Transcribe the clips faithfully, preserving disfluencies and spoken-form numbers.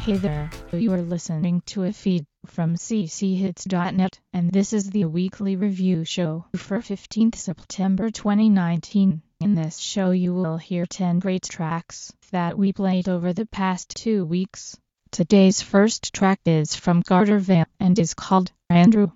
Hey there, you are listening to a feed from c c hits dot net, and this is the weekly review show for fifteenth September twenty nineteen. In this show you will hear ten great tracks that we played over the past two weeks. Today's first track is from Carter Vale and is called Andrew.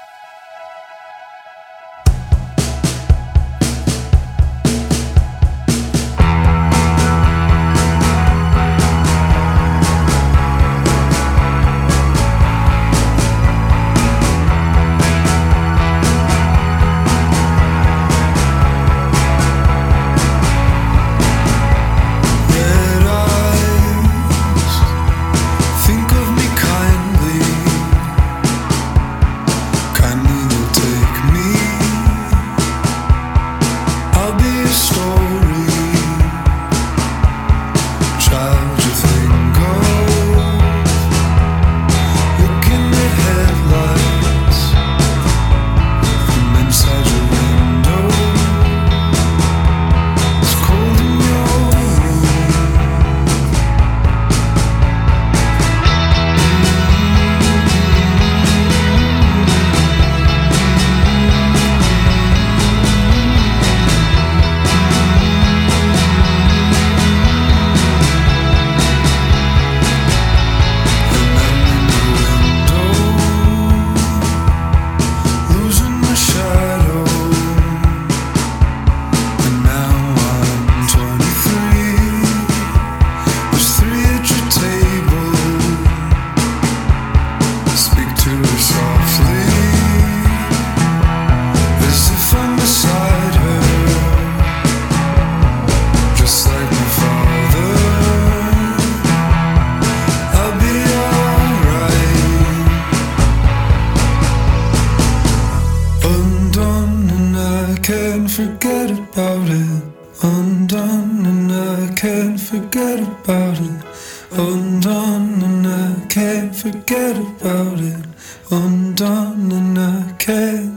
Forget about it, undone, and I can't forget about it, undone, and I can't forget about it, undone, and I can't.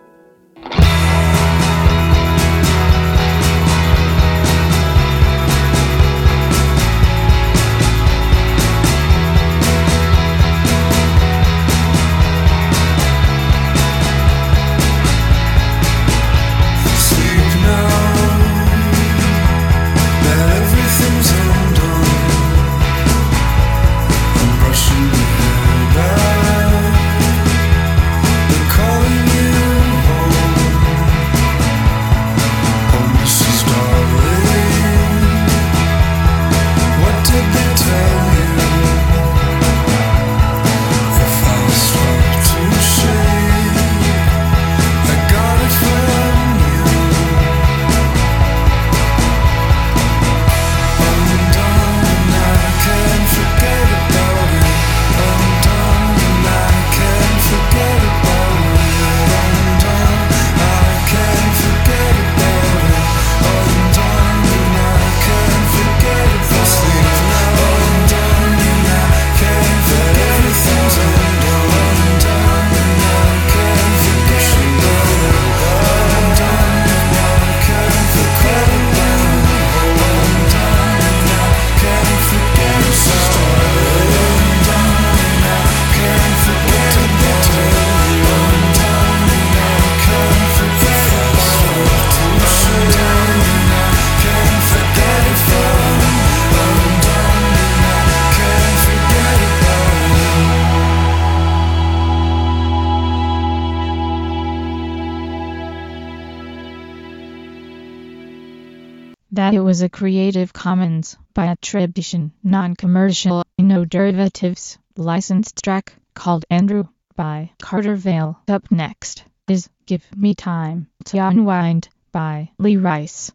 That it was a Creative Commons by attribution, non-commercial, no derivatives, licensed track called Andrew by Carter Vale. Up next is Give Me Time to Unwind by Lee Rice.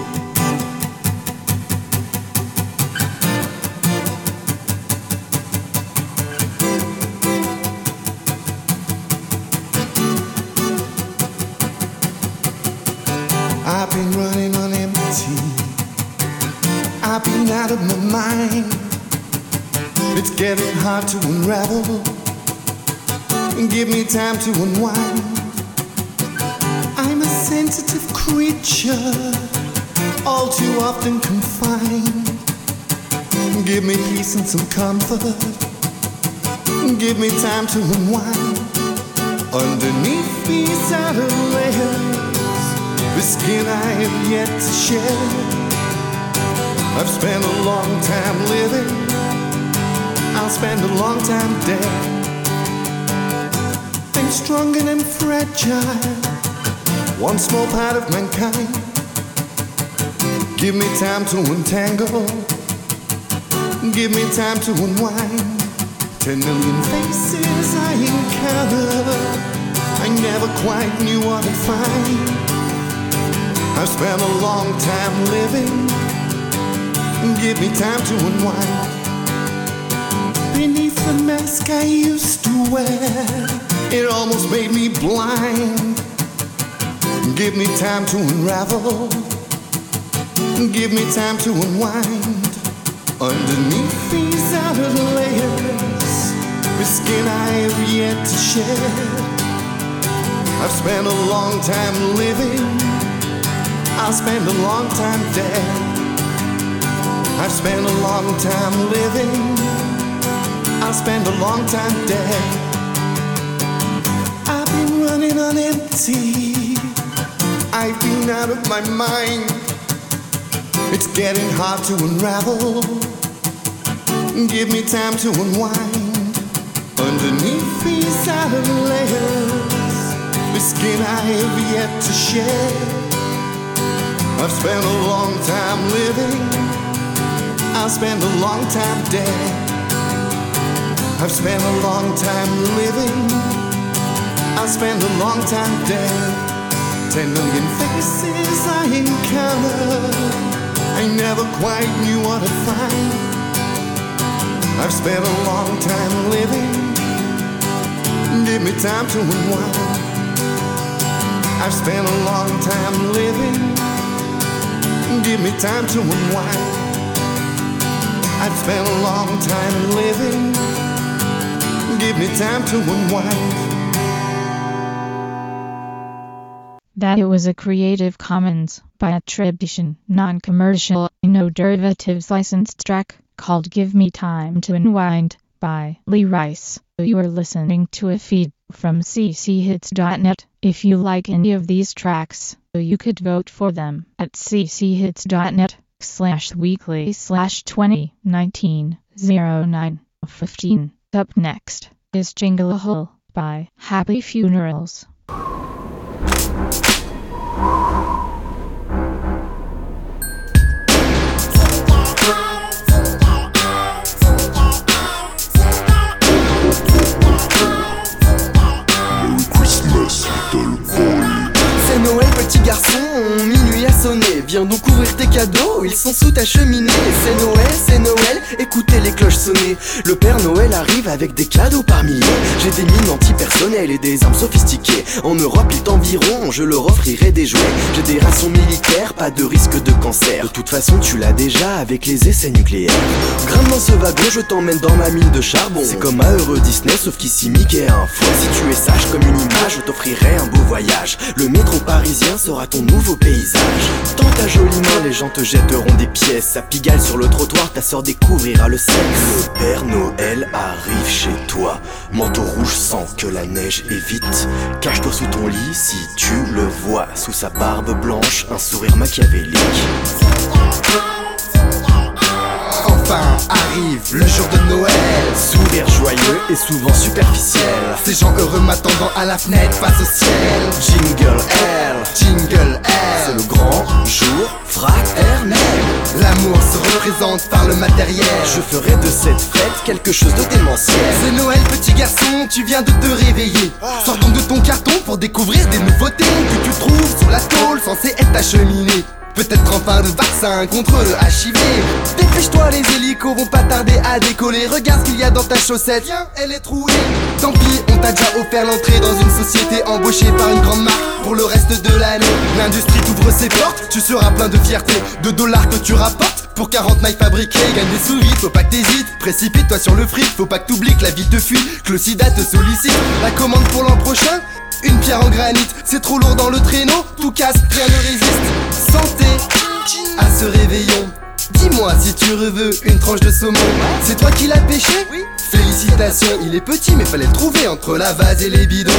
I've been running on empty. I've been out of my mind. It's getting hard to unravel. And give me time to unwind. I'm a sensitive creature, all too often confined Give me peace and some comfort. Give me time to unwind. Underneath these outer layers, the skin I have yet to shed. I've spent a long time living, I'll spend a long time dead. I'm strong and I'm fragile, one small part of mankind. Give me time to untangle, give me time to unwind. Ten million faces I encounter, I never quite knew what I'd find. I've spent a long time living, give me time to unwind. Beneath the mask I used to wear, it almost made me blind. Give me time to unravel, give me time to unwind. Underneath these outer layers, the skin I have yet to shed. I've spent a long time living, I'll spend a long time dead. I've spent a long time living, I'll spend a long time dead. I've been running on empty, I've been out of my mind. It's getting hard to unravel, give me time to unwind. Underneath these outer layers, the skin I have yet to shed. I've spent a long time living, I'll spend a long time dead. I've spent a long time living, I'll spend a long time dead. Ten million faces I encounter, I never quite knew what to find. I've spent a long time living, give me time to unwind. I've spent a long time living, give me time to unwind. I've spent a long time living, give me time to unwind. That it was a Creative Commons by attribution, non-commercial, no derivatives licensed track called Give Me Time to Unwind by Lee Rice. You are listening to a feed from c c hits dot net. If you like any of these tracks, you could vote for them at c c hits dot net slash weekly slash twenty nineteen oh nine fifteen. Up next is Jingle a Hole by Happy Funerals. C'est Noël, petit garçon, minuit a sonné. Viens donc ouvrir tes cadeaux, ils sont sous ta cheminée. C'est Noël, c'est Noël, écoutez les cloches sonner. Le Père Noël arrive avec des cadeaux par milliers. J'ai des mines antipersonnelles et des armes sophistiquées. En Europe il est environ, je leur offrirai des jouets. J'ai des rations militaires, pas de risque de cancer. De toute façon tu l'as déjà avec les essais nucléaires. Grimpe dans ce wagon, je t'emmène dans ma mine de charbon. C'est comme un heureux Disney, sauf qu'ici Mickey a un fouet. Si tu es sage comme une image, je t'offrirai un beau voyage. Le métro parisien sera ton nouveau paysage. Tends ta jolie main, les gens te jetteront des pièces. Ça pigale sur le trottoir, ta sœur découvrira le sexe. Le Père Noël arrive chez toi. Manteau rouge sans que la neige évite. Cache-toi sous ton lit si tu le vois. Sous sa barbe blanche, un sourire machiavélique. Enfin arrive le jour de Noël. Sourire joyeux et souvent superficiel. Ces gens heureux m'attendant à la fenêtre face au ciel. Jingle Hell, Jingle Hell. C'est le grand jour fraternel. L'amour se représente par le matériel. Je ferai de cette fête quelque chose de démentiel. C'est Noël petit garçon, tu viens de te réveiller. Sors donc de ton carton pour découvrir des nouveautés que tu trouves sur la tôle censée être ta cheminée. Peut-être enfin de vaccin contre le H I V. Dépêche-toi, les hélicos vont pas tarder à décoller. Regarde ce qu'il y a dans ta chaussette, tiens, elle est trouée. Tant pis, on t'a déjà offert l'entrée dans une société embauchée par une grande marque pour le reste de l'année. L'industrie t'ouvre ses portes, tu seras plein de fierté. De dollars que tu rapportes pour quarante mailles fabriquées. Gagne des sous vite, faut pas que t'hésites. Précipite-toi sur le fric, faut pas que t'oublies que la vie te fuit, que le sida te sollicite. La commande pour l'an prochain, une pierre en granit, c'est trop lourd dans le traîneau, tout casse, rien ne résiste. Santé à ce réveillon, Dis-moi si tu veux une tranche de saumon. C'est toi qui l'as pêché? Oui. Félicitations, il est petit mais fallait le trouver entre la vase et les bidons.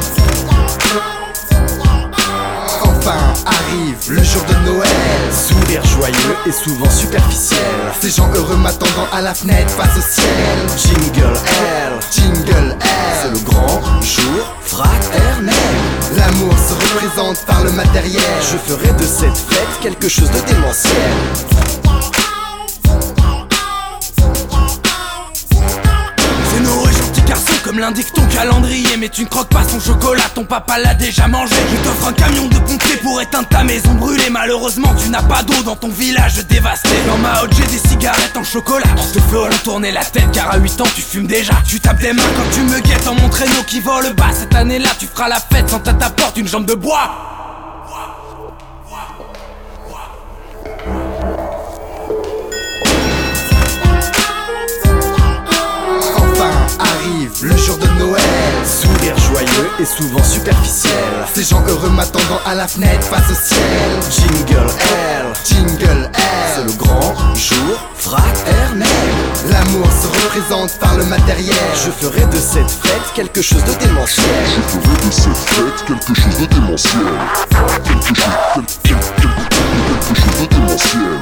Enfin arrive le jour de Noël. Sourire joyeux et souvent superficiel. Ces gens heureux m'attendant à la fenêtre face au ciel. Jingle Hell, Jingle Hell, c'est le grand jour fraternel. L'amour se représente par le matériel. Je ferai de cette fête quelque chose de démentiel. Comme l'indique ton calendrier, mais tu ne croques pas son chocolat, ton papa l'a déjà mangé. Je t'offre un camion de pompiers pour éteindre ta maison brûlée. Malheureusement tu n'as pas d'eau dans ton village dévasté. Dans ma hotte j'ai des cigarettes en chocolat qui te feront tourner la tête, car à huit ans tu fumes déjà. Tu tapes des mains quand tu me guettes en mon traîneau qui vole bas. Cette année-là tu feras la fête sans à ta porte une jambe de bois. Le jour de Noël, sourire joyeux et souvent superficiel. Ces gens heureux m'attendant à la fenêtre face au ciel. Jingle Hell, Jingle Hell, c'est le grand jour fraternel. L'amour se représente par le matériel. Je ferai de cette fête quelque chose de démentiel. Je ferai de cette fête quelque chose de démentiel. Quelque chose, quelque, quelque, quelque chose de démentiel.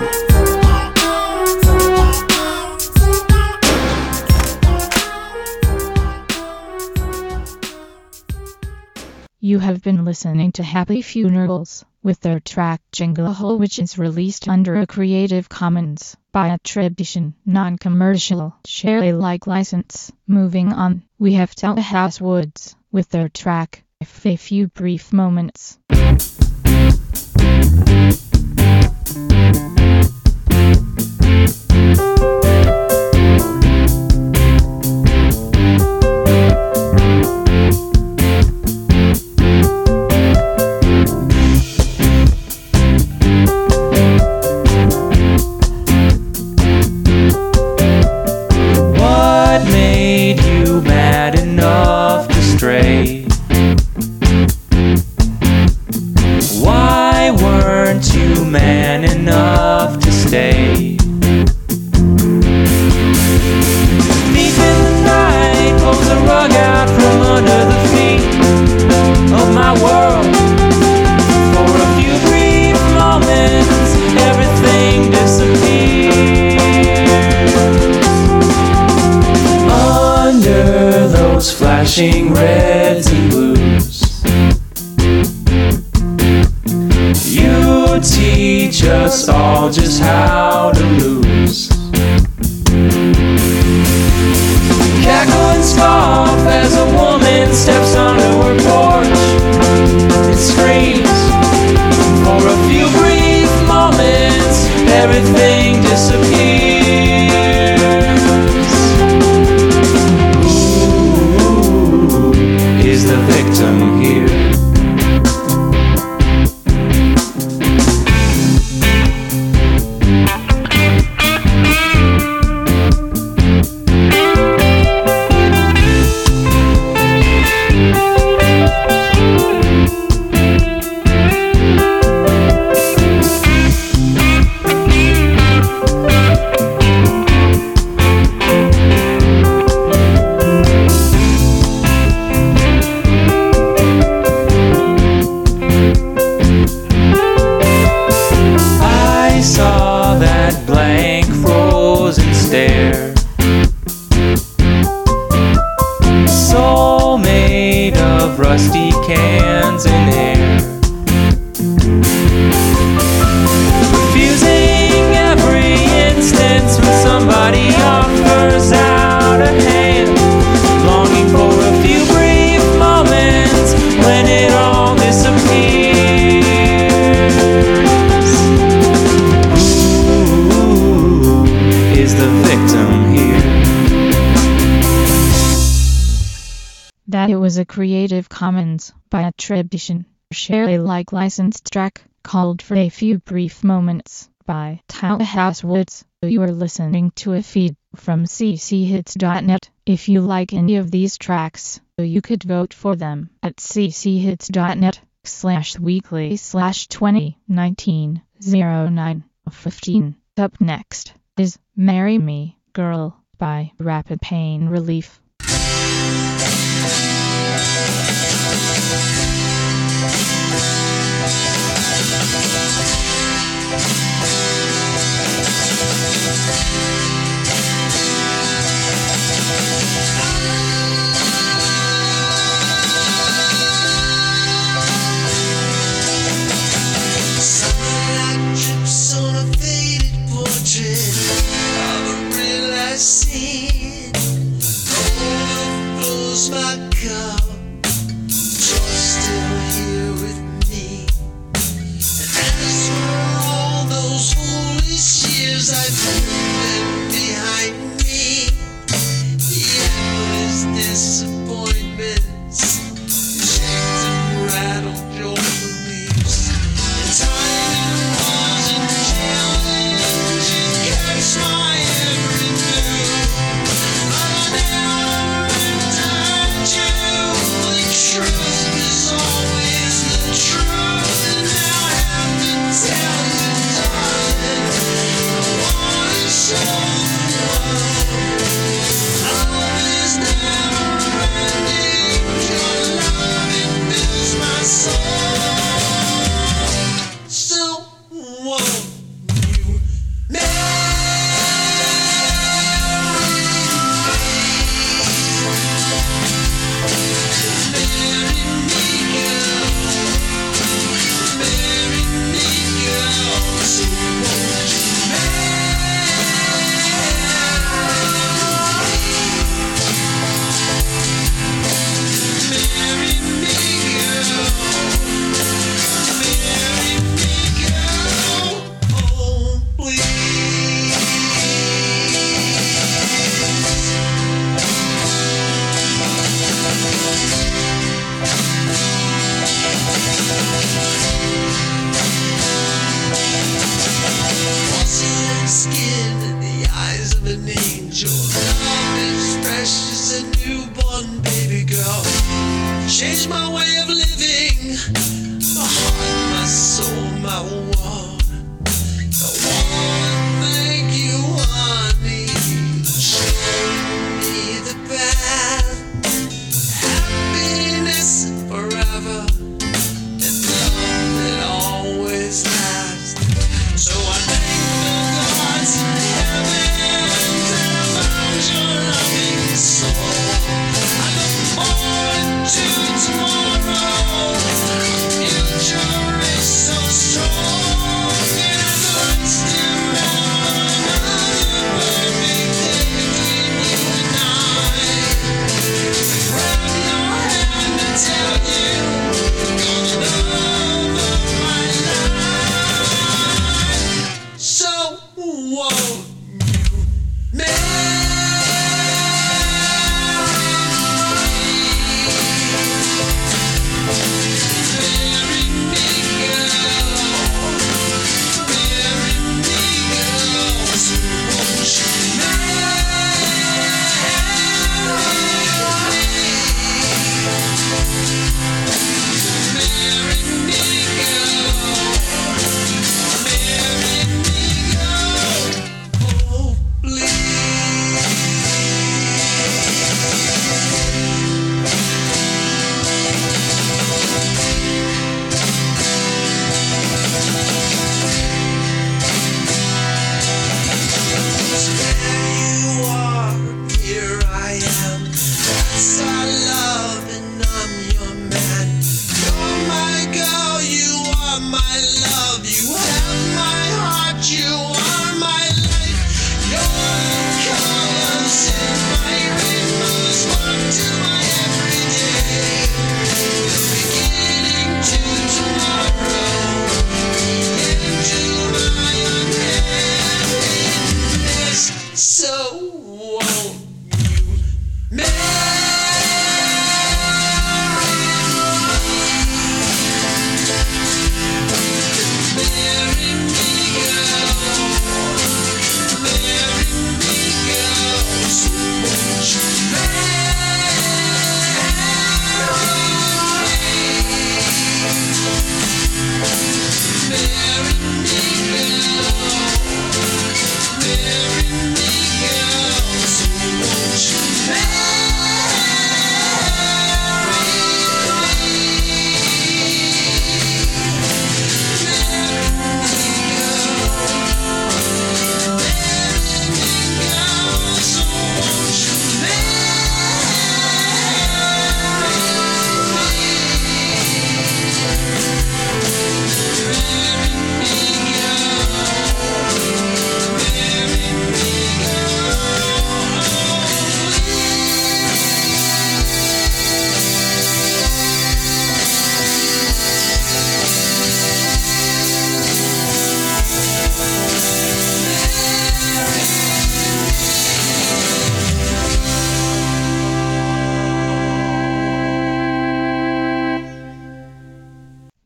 You have been listening to Happy Funerals with their track Jingle Hell, which is released under a Creative Commons by attribution, non-commercial, share Alike license. Moving on, we have Telehouse Woods with their track A Few Brief Moments. Why weren't you man enough to stay? Deep in the night, pulls a rug out from under the feet of my world. For a few brief moments, everything disappears. Under those flashing reds and blues, you teach us all just how to lose. Cackle and scoff as a woman steps onto her porch and screams. For a few brief moments, everything disappears. Who is the victim here? Soul made of rusty cans and air, refusing every instance when somebody offers out a hand, longing for a few brief moments when it all disappears. Who is the victim here? That it was a Creative Commons by attribution, share Alike licensed track called For a Few Brief Moments by Telehouse Woods. You are listening to a feed from c c hits dot net. If you like any of these tracks, you could vote for them at c c hits dot net slash weekly slash twenty nineteen oh nine fifteen. Up next is Marry Me, Girl by Rapid Pain Relief. Sunlight drips on a faded portrait of a real life scene. No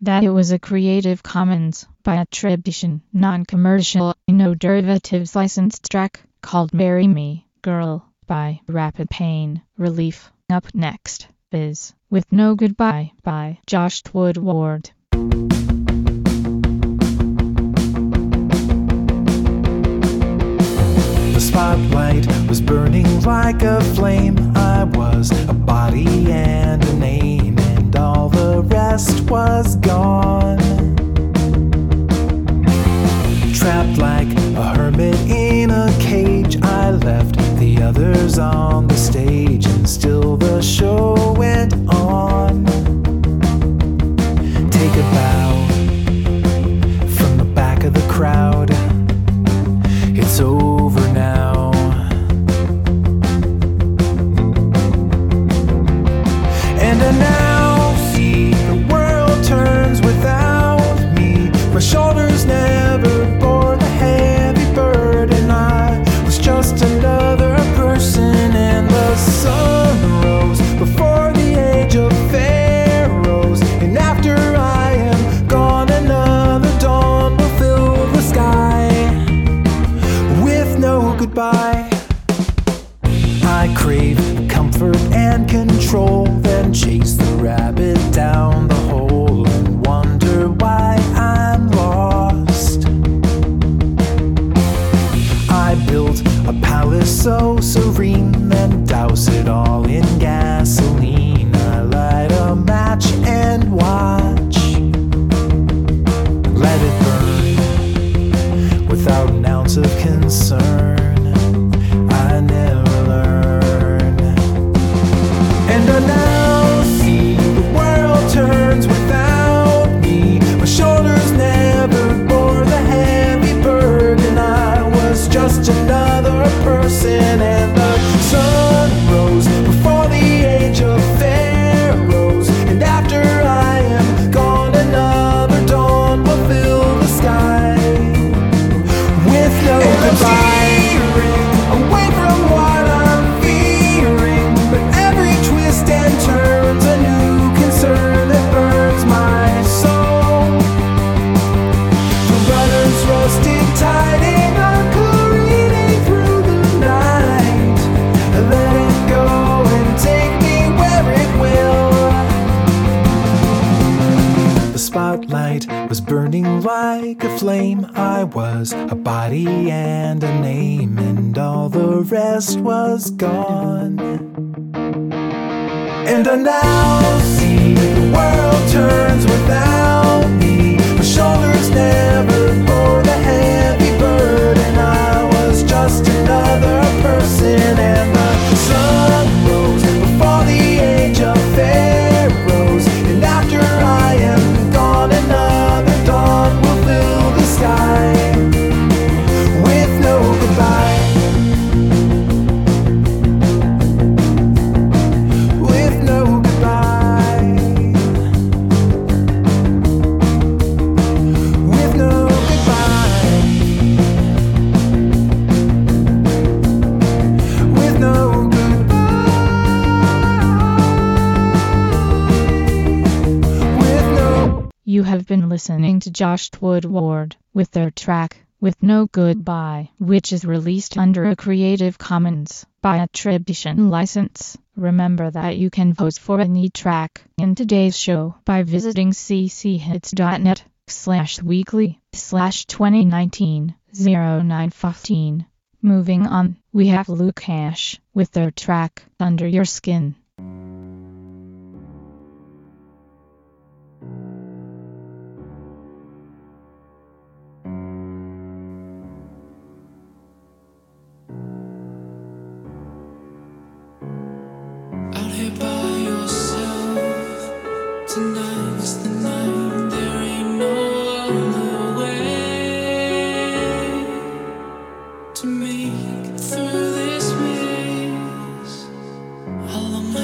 that it was a Creative Commons by attribution, non-commercial, no derivatives licensed track called Marry Me, Girl by Rapid Pain Relief. Up next is With No Goodbye by Josh Woodward. The spotlight was burning like a flame. I was a body and a name, and all the rest was gone. Trapped like a hermit in a cage, I left the others on the stage, and still the show went on. Take a bow from the back of the crowd. It's over now. And I now see the world turns without me. My shoulders never bore the heavy burden. I was just another person, and the sun rose before the age of pharaohs. And after I am gone, another dawn will fill the sky with no goodbye. I crave comfort and control, then chase the rabbit down the hole and wonder why I'm lost. I built a palace so serene, then douse it all in gasoline. I light a match and watch, let it burn without an ounce of concern. I never learn. And I now see the world turns without me. My shoulders never bore the heavy burden. I was just another person, and the sun rose before the age of pharaohs. And after I am gone, another dawn will fill the sky with no goodbye. Away from what I'm fearing, but every twist and turn's a new concern that burns my soul. The rudder's rusted tight and I'm careening through the night. Let it go and take me where it will. The spotlight was burning like a flame. I was a body and a name, and all the rest was gone. And I now see the world turns without me. My shoulders never bore the heavy burden. I was just another person, and the sun rose before the age of pharaohs. And after I am gone, another dawn will fill the sky with no goodbye. With no goodbye. With no goodbye. With no goodbye. With no. You have been listening to Josh Woodward with their track With No Goodbye, which is released under a Creative Commons by attribution license. Remember that you can vote for any track in today's show by visiting cchits.net slash weekly slash 2019 0915. Moving on, we have Lukash with their track Under Your Skin. Out here by yourself, tonight's the night. There ain't no other way to make it through this maze. All of my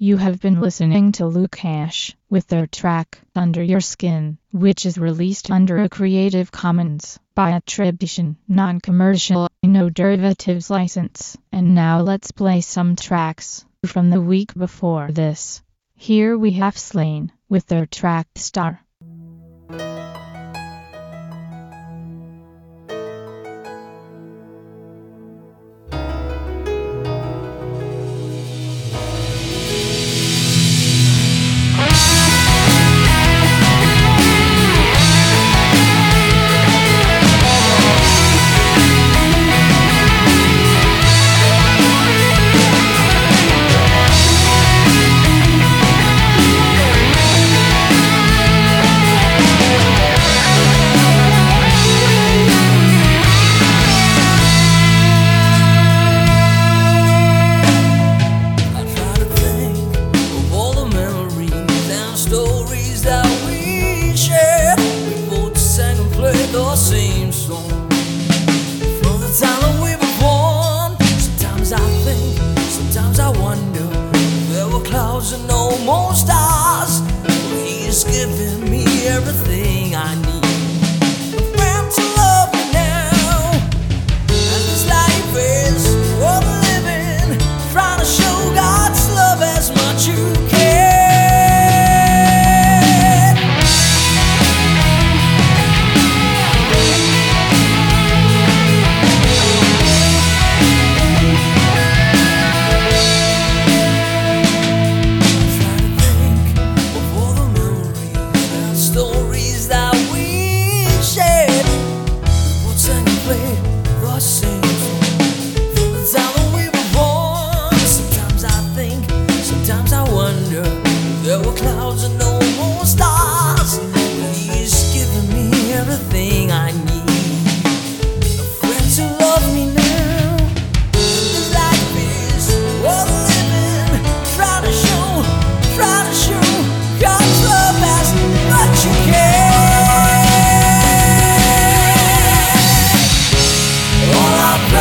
You have been listening to Lukash with their track Under Your Skin, which is released under a Creative Commons by attribution, non-commercial, no derivatives license. And now let's play some tracks from the week before this. Here we have Slain with their track Star. All I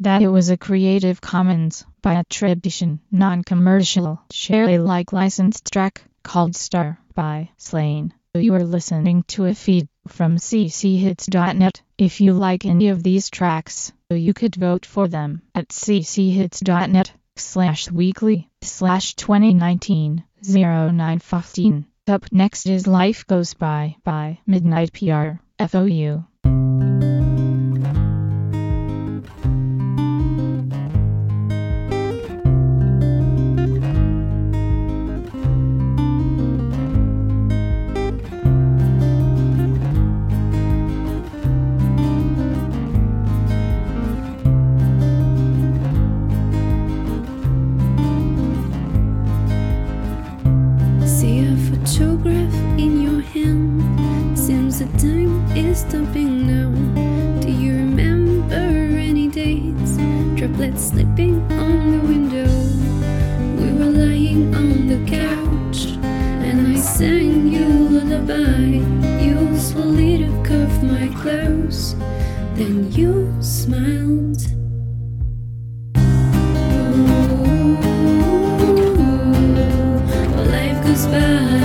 that it was a Creative Commons by attribution, non-commercial, share Alike licensed track called Star by Slain. You are listening to a feed from c c hits dot net. If you like any of these tracks, you could vote for them at c c hits dot net slash weekly slash twenty nineteen oh nine fifteen. Up next is Life Goes By by Midnight P R F O U. Stopping now. Do you remember any days? Droplets slipping on the window. We were lying on the couch, and I sang you a lullaby. You slowly took off my clothes, then you smiled. Oh, life goes by.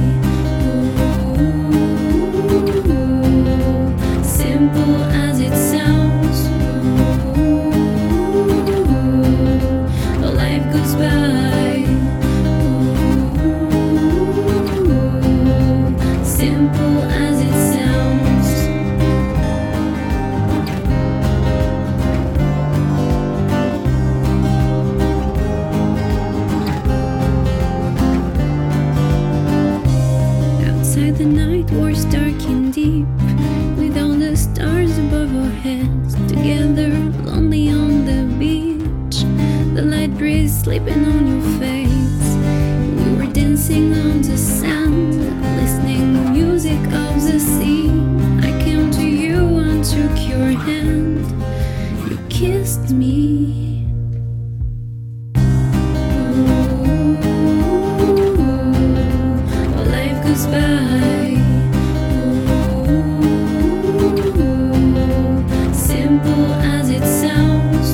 Simple as it sounds. Oh, life goes by. Simple as it sounds. Outside the night was dark and deep, with all the stars above our heads, together lonely on the beach, the light breeze sleeping on your face. We were dancing on the sand, listening to music of the sea. I came to you and took your hand. You kissed me. Oh, life goes by. Simple as it sounds.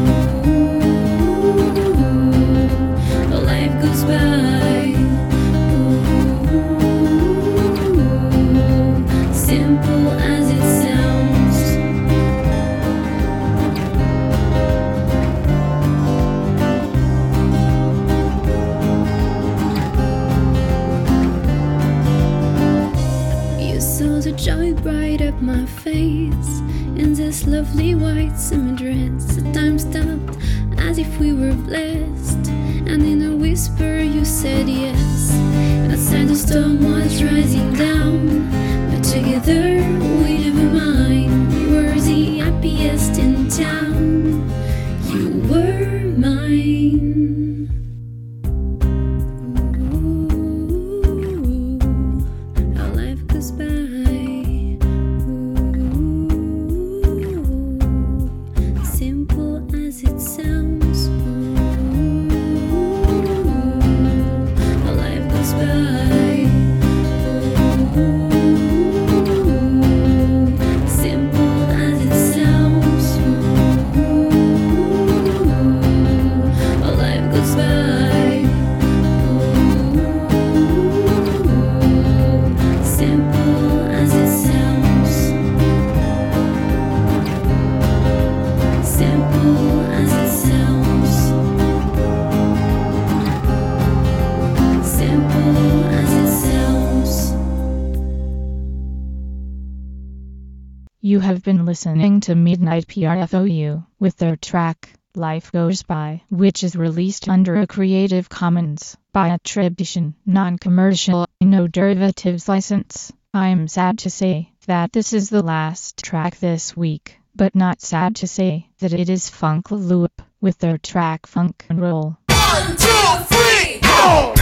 Oh, life goes by. Simple as it sounds. You saw the joy bright up my face in this lovely white summer dress. The time stopped as if we were blessed, and in a whisper you said yes. Outside the storm was rising down, but together we never mind. We were the happiest in town. You were mine. Ooh, how life goes by. You have been listening to Midnight P R F O U with their track Life Goes By, which is released under a Creative Commons by attribution, non-commercial, no derivatives license. I'm sad to say that this is the last track this week, but not sad to say that it is Funk Loop with their track Funk and Roll. One, two, three, go!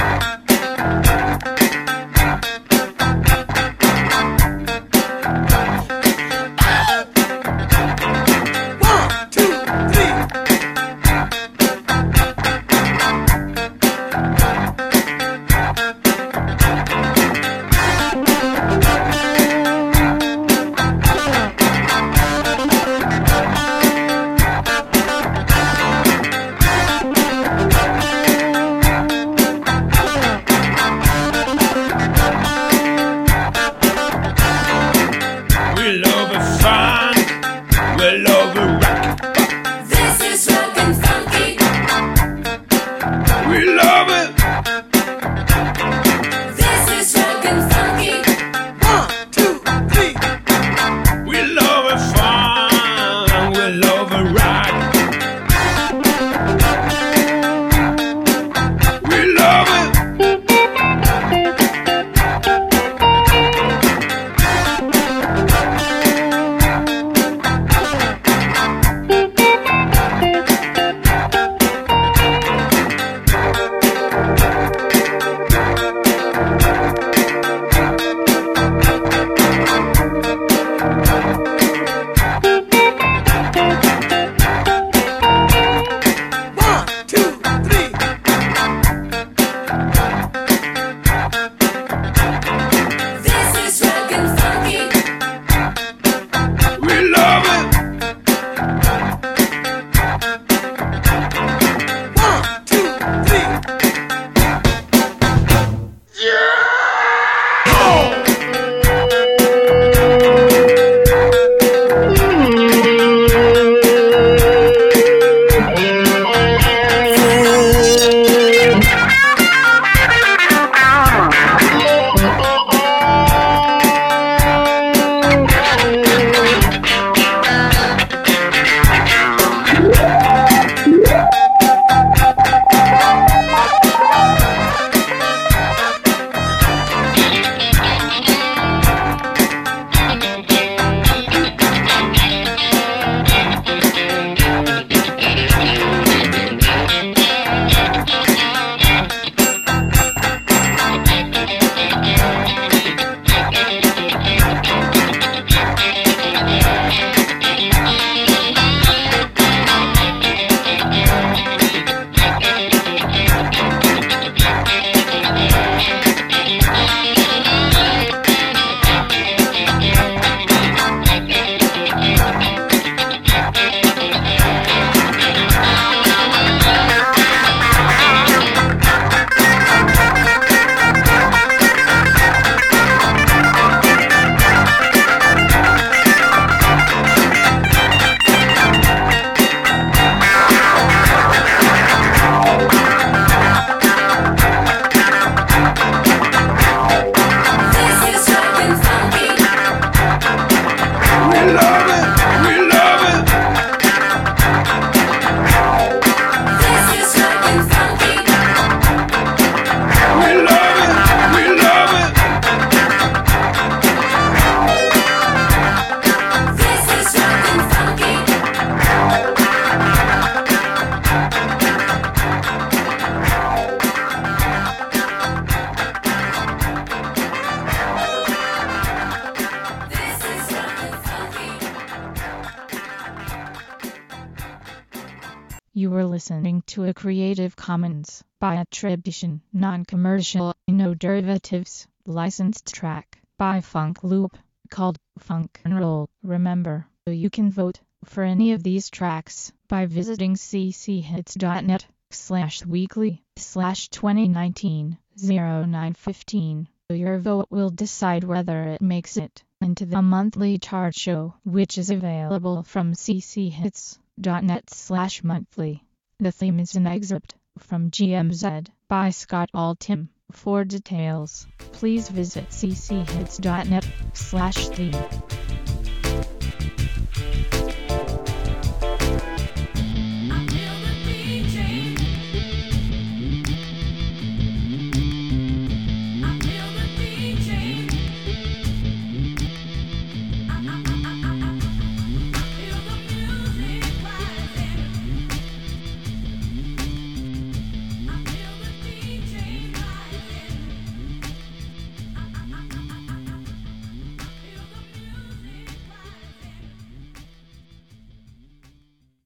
You were listening to a Creative Commons by attribution, non-commercial, no derivatives, licensed track by Funk Loop called Funk and Roll. Remember, you can vote for any of these tracks by visiting cchits.net slash weekly slash 2019 0915. Your vote will decide whether it makes it into the monthly chart show, which is available from cchits.net slash monthly. The theme is an excerpt from G M Z by Scott Altham. For details, please visit cchits.net slash theme.